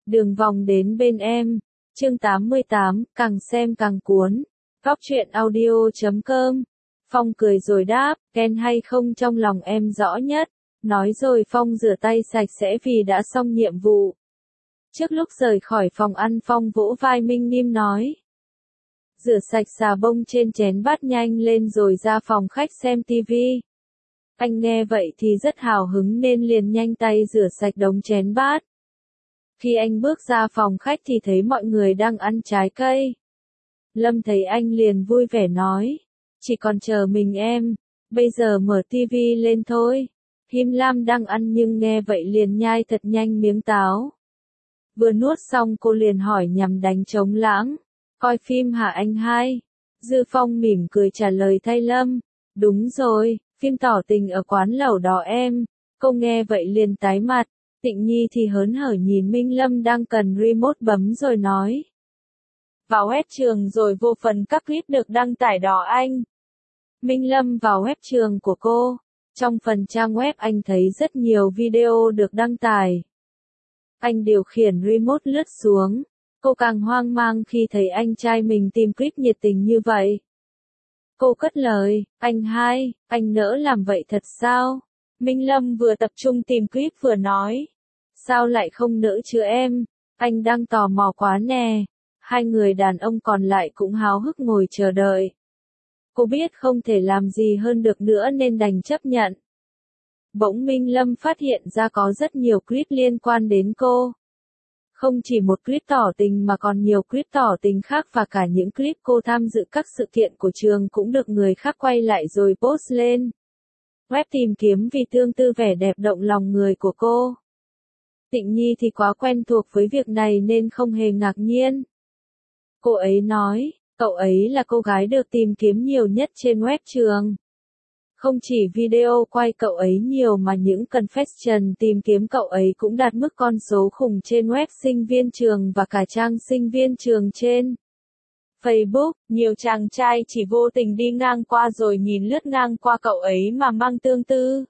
Đường vòng đến bên em. Chương 88, càng xem càng cuốn. Góc truyện audio.com. Phong cười rồi đáp, Ken hay không trong lòng em rõ nhất. Nói rồi Phong rửa tay sạch sẽ vì đã xong nhiệm vụ. Trước lúc rời khỏi phòng ăn Phong vỗ vai Minh Nghiêm nói. Rửa sạch xà bông trên chén bát nhanh lên rồi ra phòng khách xem tivi. Anh nghe vậy thì rất hào hứng nên liền nhanh tay rửa sạch đống chén bát. Khi anh bước ra phòng khách thì thấy mọi người đang ăn trái cây. Lâm thấy anh liền vui vẻ nói. Chỉ còn chờ mình em, bây giờ mở tivi lên thôi. Him Lam đang ăn nhưng nghe vậy liền nhai thật nhanh miếng táo. Vừa nuốt xong cô liền hỏi nhằm đánh trống lãng. Coi phim hả anh hai? Dư Phong mỉm cười trả lời thay Lâm. Đúng rồi, phim tỏ tình ở quán lẩu đó em. Cô nghe vậy liền tái mặt. Tịnh Nhi thì hớn hở nhìn Minh Lâm đang cần remote bấm rồi nói. Vào web trường rồi vô phần các clip được đăng tải đó anh. Minh Lâm vào web trường của cô. Trong phần trang web anh thấy rất nhiều video được đăng tải. Anh điều khiển remote lướt xuống. Cô càng hoang mang khi thấy anh trai mình tìm clip nhiệt tình như vậy. Cô cất lời, anh hai, anh nỡ làm vậy thật sao? Minh Lâm vừa tập trung tìm clip vừa nói. Sao lại không nỡ chứ em? Anh đang tò mò quá nè. Hai người đàn ông còn lại cũng háo hức ngồi chờ đợi. Cô biết không thể làm gì hơn được nữa nên đành chấp nhận. Bỗng Minh Lâm phát hiện ra có rất nhiều clip liên quan đến cô. Không chỉ một clip tỏ tình mà còn nhiều clip tỏ tình khác và cả những clip cô tham dự các sự kiện của trường cũng được người khác quay lại rồi post lên. Web tìm kiếm vì tương tư vẻ đẹp động lòng người của cô. Tịnh Nhi thì quá quen thuộc với việc này nên không hề ngạc nhiên. Cô ấy nói, cậu ấy là cô gái được tìm kiếm nhiều nhất trên web trường. Không chỉ video quay cậu ấy nhiều mà những confession tìm kiếm cậu ấy cũng đạt mức con số khủng trên web sinh viên trường và cả trang sinh viên trường trên Facebook. Nhiều chàng trai chỉ vô tình đi ngang qua rồi nhìn lướt ngang qua cậu ấy mà mang tương tư.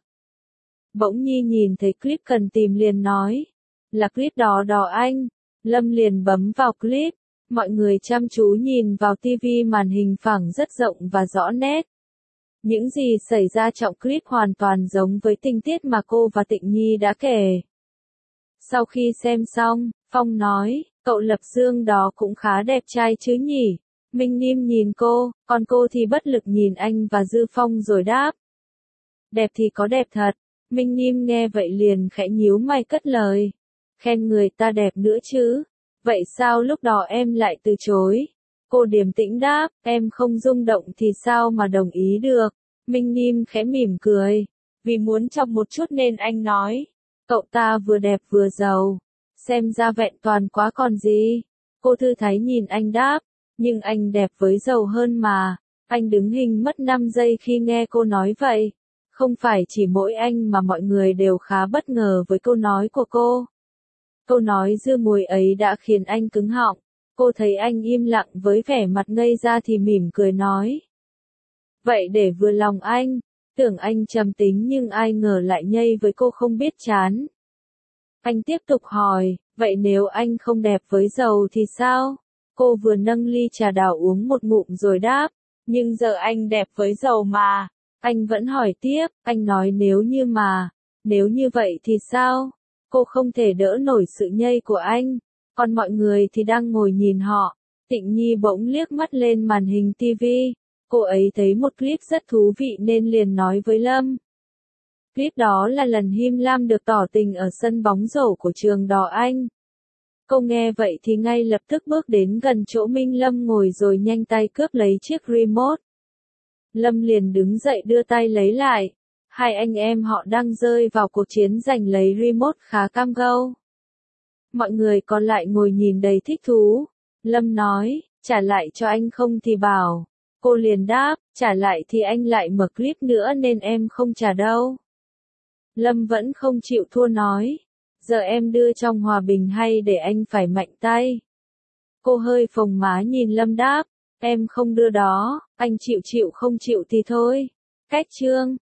Bỗng Nhi nhìn thấy clip cần tìm liền nói. Là clip đó đó anh. Lâm liền bấm vào clip. Mọi người chăm chú nhìn vào tivi màn hình phẳng rất rộng và rõ nét. Những gì xảy ra trong clip hoàn toàn giống với tình tiết mà cô và Tịnh Nhi đã kể. Sau khi xem xong, Phong nói, cậu Lập Dương đó cũng khá đẹp trai chứ nhỉ? Minh Nghiêm nhìn cô, còn cô thì bất lực nhìn anh và Dư Phong rồi đáp. Đẹp thì có đẹp thật. Minh Nghiêm nghe vậy liền khẽ nhíu mày cất lời. Khen người ta đẹp nữa chứ. Vậy sao lúc đó em lại từ chối? Cô điềm tĩnh đáp, em không rung động thì sao mà đồng ý được. Minh Nghiêm khẽ mỉm cười. Vì muốn chọc một chút nên anh nói. Cậu ta vừa đẹp vừa giàu. Xem ra vẹn toàn quá còn gì. Cô thư thái nhìn anh đáp. Nhưng anh đẹp với giàu hơn mà. Anh đứng hình mất 5 giây khi nghe cô nói vậy. Không phải chỉ mỗi anh mà mọi người đều khá bất ngờ với câu nói của cô. Câu nói dư mùi ấy đã khiến anh cứng họng. Cô thấy anh im lặng với vẻ mặt ngây ra thì mỉm cười nói. Vậy để vừa lòng anh, tưởng anh trầm tính nhưng ai ngờ lại nhây với cô không biết chán. Anh tiếp tục hỏi, vậy nếu anh không đẹp với giàu thì sao? Cô vừa nâng ly trà đào uống một ngụm rồi đáp, nhưng giờ anh đẹp với giàu mà. Anh vẫn hỏi tiếp, anh nói nếu như vậy thì sao? Cô không thể đỡ nổi sự nhây của anh. Còn mọi người thì đang ngồi nhìn họ. Tịnh Nhi bỗng liếc mắt lên màn hình tivi. Cô ấy thấy một clip rất thú vị nên liền nói với Lâm. Clip đó là lần Him Lam được tỏ tình ở sân bóng rổ của trường đó anh. Cô nghe vậy thì ngay lập tức bước đến gần chỗ Minh Lâm ngồi rồi nhanh tay cướp lấy chiếc remote. Lâm liền đứng dậy đưa tay lấy lại. Hai anh em họ đang rơi vào cuộc chiến giành lấy remote khá cam go. Mọi người còn lại ngồi nhìn đầy thích thú. Lâm nói, trả lại cho anh không thì bảo. Cô liền đáp, trả lại thì anh lại mở clip nữa nên em không trả đâu. Lâm vẫn không chịu thua nói. Giờ em đưa trong hòa bình hay để anh phải mạnh tay? Cô hơi phồng má nhìn Lâm đáp, em không đưa đó, anh chịu không chịu thì thôi. Cách chương